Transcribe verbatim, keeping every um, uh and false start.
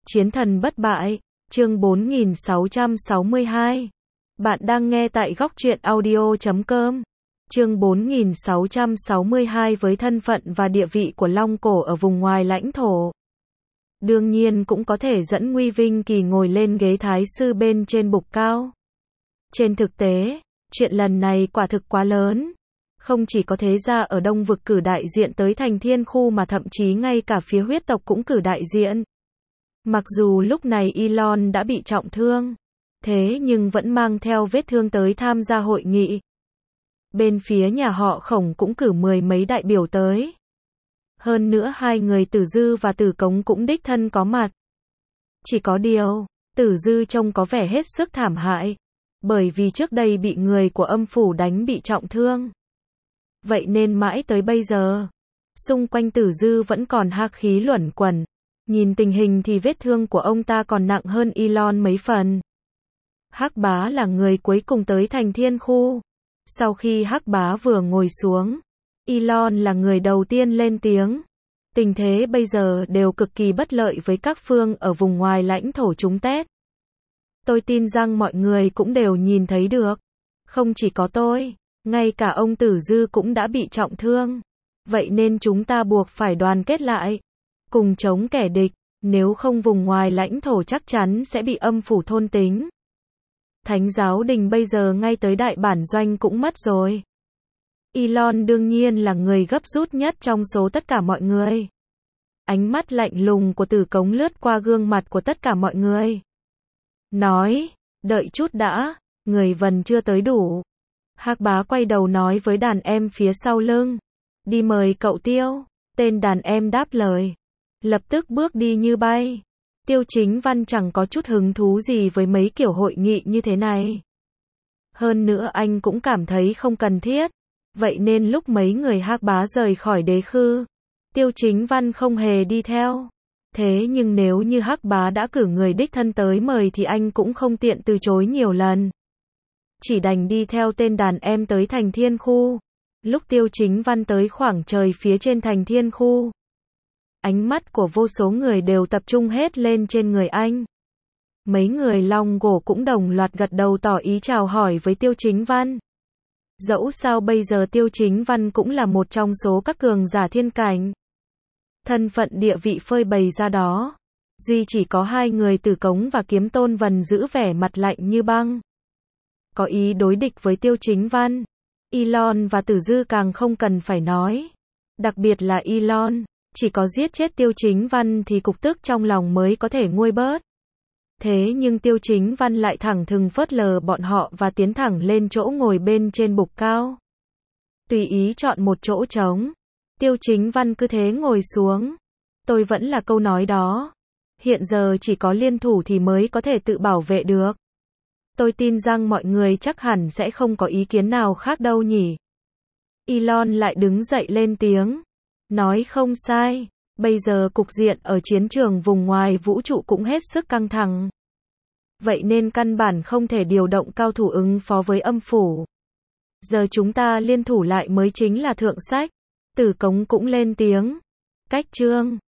Chiến thần bất bại, chương bốn nghìn sáu trăm sáu mươi hai. Bạn đang nghe tại góc truyện audio chấm com. Chương bốn nghìn sáu trăm sáu mươi hai. Với thân phận và địa vị của Long Cổ ở vùng ngoài lãnh thổ, đương nhiên cũng có thể dẫn Nguy Vinh Kỳ ngồi lên ghế thái sư bên trên bục cao. Trên thực tế, chuyện lần này quả thực quá lớn. Không chỉ có thế gia ở Đông Vực cử đại diện tới thành Thiên Khu mà thậm chí ngay cả phía huyết tộc cũng cử đại diện. Mặc dù lúc này Elon đã bị trọng thương, thế nhưng vẫn mang theo vết thương tới tham gia hội nghị. Bên phía nhà họ Khổng cũng cử mười mấy đại biểu tới. Hơn nữa hai người Tử Dư và Tử Cống cũng đích thân có mặt. Chỉ có điều, Tử Dư trông có vẻ hết sức thảm hại, bởi vì trước đây bị người của âm phủ đánh bị trọng thương. Vậy nên mãi tới bây giờ, xung quanh Tử Dư vẫn còn hắc khí luẩn quẩn. Nhìn tình hình thì vết thương của ông ta còn nặng hơn Elon mấy phần. Hắc Bá là người cuối cùng tới thành Thiên Khu. Sau khi Hắc Bá vừa ngồi xuống, Elon là người đầu tiên lên tiếng. Tình thế bây giờ đều cực kỳ bất lợi với các phương ở vùng ngoài lãnh thổ chúng Tết. Tôi tin rằng mọi người cũng đều nhìn thấy được. Không chỉ có tôi, ngay cả ông Tử Dư cũng đã bị trọng thương. Vậy nên chúng ta buộc phải đoàn kết lại, cùng chống kẻ địch, nếu không vùng ngoài lãnh thổ chắc chắn sẽ bị âm phủ thôn tính. Thánh giáo đình bây giờ ngay tới đại bản doanh cũng mất rồi. Elon đương nhiên là người gấp rút nhất trong số tất cả mọi người. Ánh mắt lạnh lùng của Tử Cống lướt qua gương mặt của tất cả mọi người. Nói, đợi chút đã, người Vân chưa tới đủ. Hắc Bá quay đầu nói với đàn em phía sau lưng. Đi mời cậu Tiêu. Tên đàn em đáp lời, lập tức bước đi như bay. Tiêu Chính Văn chẳng có chút hứng thú gì với mấy kiểu hội nghị như thế này. Hơn nữa anh cũng cảm thấy không cần thiết. Vậy nên lúc mấy người Hắc Bá rời khỏi đế khư, Tiêu Chính Văn không hề đi theo. Thế nhưng nếu như Hắc Bá đã cử người đích thân tới mời thì anh cũng không tiện từ chối nhiều lần. Chỉ đành đi theo tên đàn em tới thành Thiên Khu. Lúc Tiêu Chính Văn tới khoảng trời phía trên thành Thiên Khu, ánh mắt của vô số người đều tập trung hết lên trên người anh. Mấy người Long Gỗ cũng đồng loạt gật đầu tỏ ý chào hỏi với Tiêu Chính Văn. Dẫu sao bây giờ Tiêu Chính Văn cũng là một trong số các cường giả thiên cảnh. Thân phận địa vị phơi bày ra đó. Duy chỉ có hai người Tử Cống và Kiếm Tôn Vân giữ vẻ mặt lạnh như băng, có ý đối địch với Tiêu Chính Văn. Elon và Tử Dư càng không cần phải nói. Đặc biệt là Elon, chỉ có giết chết Tiêu Chính Văn thì cục tức trong lòng mới có thể nguôi bớt. Thế nhưng Tiêu Chính Văn lại thẳng thừng phớt lờ bọn họ và tiến thẳng lên chỗ ngồi bên trên bục cao. Tùy ý chọn một chỗ trống. Tiêu Chính Văn cứ thế ngồi xuống. Tôi vẫn là câu nói đó. Hiện giờ chỉ có liên thủ thì mới có thể tự bảo vệ được. Tôi tin rằng mọi người chắc hẳn sẽ không có ý kiến nào khác đâu nhỉ. Elon lại đứng dậy lên tiếng. Nói không sai. Bây giờ cục diện ở chiến trường vùng ngoài vũ trụ cũng hết sức căng thẳng. Vậy nên căn bản không thể điều động cao thủ ứng phó với âm phủ. Giờ chúng ta liên thủ lại mới chính là thượng sách. Tử Cống cũng lên tiếng. Cách chương.